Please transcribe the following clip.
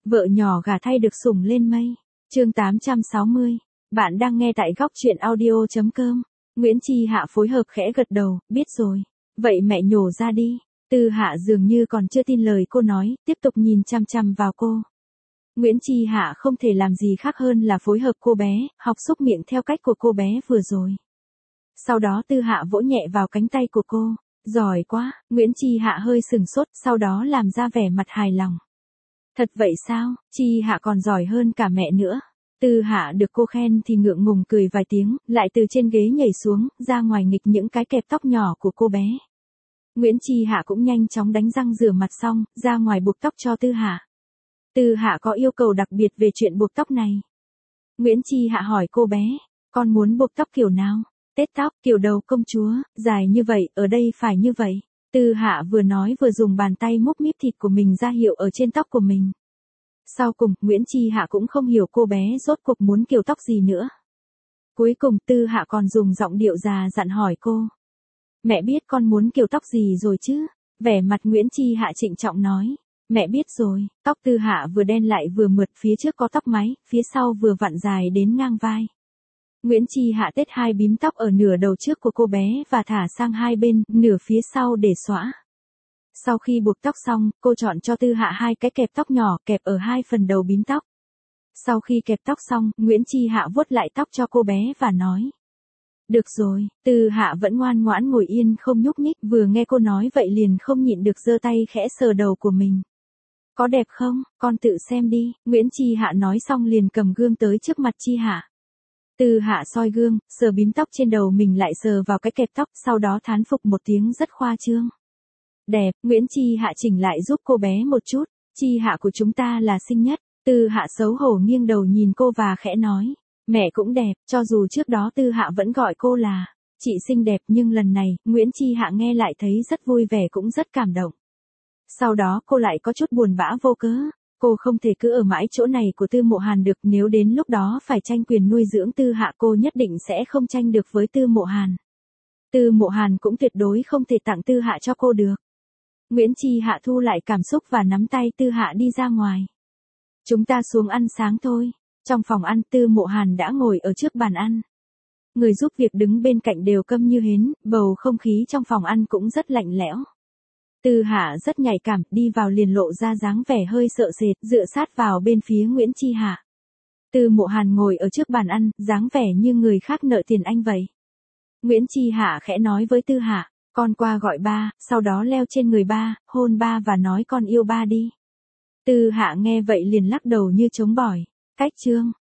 Vợ nhỏ gả thay được sủng lên mây. Chương 860. Bạn đang nghe tại góc truyện audio.com. Nguyễn Chi Hạ phối hợp khẽ gật đầu, biết rồi. Vậy mẹ nhổ ra đi. Tư Hạ dường như còn chưa tin lời cô nói, tiếp tục nhìn chăm chăm vào cô. Nguyễn Chi Hạ không thể làm gì khác hơn là phối hợp cô bé, học xúc miệng theo cách của cô bé vừa rồi. Sau đó Tư Hạ vỗ nhẹ vào cánh tay của cô. Giỏi quá, Nguyễn Chi Hạ hơi sừng sốt, sau đó làm ra vẻ mặt hài lòng. Thật vậy sao, Chi Hạ còn giỏi hơn cả mẹ nữa. Tư Hạ được cô khen thì ngượng ngùng cười vài tiếng, lại từ trên ghế nhảy xuống, ra ngoài nghịch những cái kẹp tóc nhỏ của cô bé. Nguyễn Chi Hạ cũng nhanh chóng đánh răng rửa mặt xong, ra ngoài buộc tóc cho Tư Hạ. Tư Hạ có yêu cầu đặc biệt về chuyện buộc tóc này. Nguyễn Chi Hạ hỏi cô bé, con muốn buộc tóc kiểu nào? Tết tóc, kiểu đầu công chúa, dài như vậy, ở đây phải như vậy. Tư Hạ vừa nói vừa dùng bàn tay múc míp thịt của mình ra hiệu ở trên tóc của mình. Sau cùng, Nguyễn Chi Hạ cũng không hiểu cô bé rốt cuộc muốn kiểu tóc gì nữa. Cuối cùng, Tư Hạ còn dùng giọng điệu già dặn hỏi cô. Mẹ biết con muốn kiểu tóc gì rồi chứ? Vẻ mặt Nguyễn Chi Hạ trịnh trọng nói. Mẹ biết rồi, tóc Tư Hạ vừa đen lại vừa mượt, phía trước có tóc máy, phía sau vừa vặn dài đến ngang vai. Nguyễn Chi Hạ tết hai bím tóc ở nửa đầu trước của cô bé và thả sang hai bên, nửa phía sau để xõa. Sau khi buộc tóc xong, cô chọn cho Tư Hạ hai cái kẹp tóc nhỏ kẹp ở hai phần đầu bím tóc. Sau khi kẹp tóc xong, Nguyễn Chi Hạ vuốt lại tóc cho cô bé và nói. Được rồi, Tư Hạ vẫn ngoan ngoãn ngồi yên không nhúc nhích, vừa nghe cô nói vậy liền không nhịn được giơ tay khẽ sờ đầu của mình. Có đẹp không, con tự xem đi, Nguyễn Chi Hạ nói xong liền cầm gương tới trước mặt Chi Hạ. Tư Hạ soi gương, sờ bím tóc trên đầu mình lại sờ vào cái kẹp tóc, sau đó thán phục một tiếng rất khoa trương. Đẹp, Nguyễn Chi Hạ chỉnh lại giúp cô bé một chút, Chi Hạ của chúng ta là xinh nhất. Tư Hạ xấu hổ nghiêng đầu nhìn cô và khẽ nói, mẹ cũng đẹp, cho dù trước đó Tư Hạ vẫn gọi cô là chị xinh đẹp, nhưng lần này, Nguyễn Chi Hạ nghe lại thấy rất vui vẻ cũng rất cảm động. Sau đó cô lại có chút buồn bã vô cớ. Cô không thể cứ ở mãi chỗ này của Tư Mộ Hàn được, nếu đến lúc đó phải tranh quyền nuôi dưỡng Tư Hạ cô nhất định sẽ không tranh được với Tư Mộ Hàn. Tư Mộ Hàn cũng tuyệt đối không thể tặng Tư Hạ cho cô được. Nguyễn Chi Hạ thu lại cảm xúc và nắm tay Tư Hạ đi ra ngoài. Chúng ta xuống ăn sáng thôi. Trong phòng ăn, Tư Mộ Hàn đã ngồi ở trước bàn ăn. Người giúp việc đứng bên cạnh đều câm như hến, bầu không khí trong phòng ăn cũng rất lạnh lẽo. Tư Hạ rất nhạy cảm, đi vào liền lộ ra dáng vẻ hơi sợ sệt, dựa sát vào bên phía Nguyễn Chi Hạ. Tư Mộ Hàn ngồi ở trước bàn ăn, dáng vẻ như người khác nợ tiền anh vậy. Nguyễn Chi Hạ khẽ nói với Tư Hạ, con qua gọi ba, sau đó leo trên người ba, hôn ba và nói con yêu ba đi. Tư Hạ nghe vậy liền lắc đầu như chống bỏi. Cách chương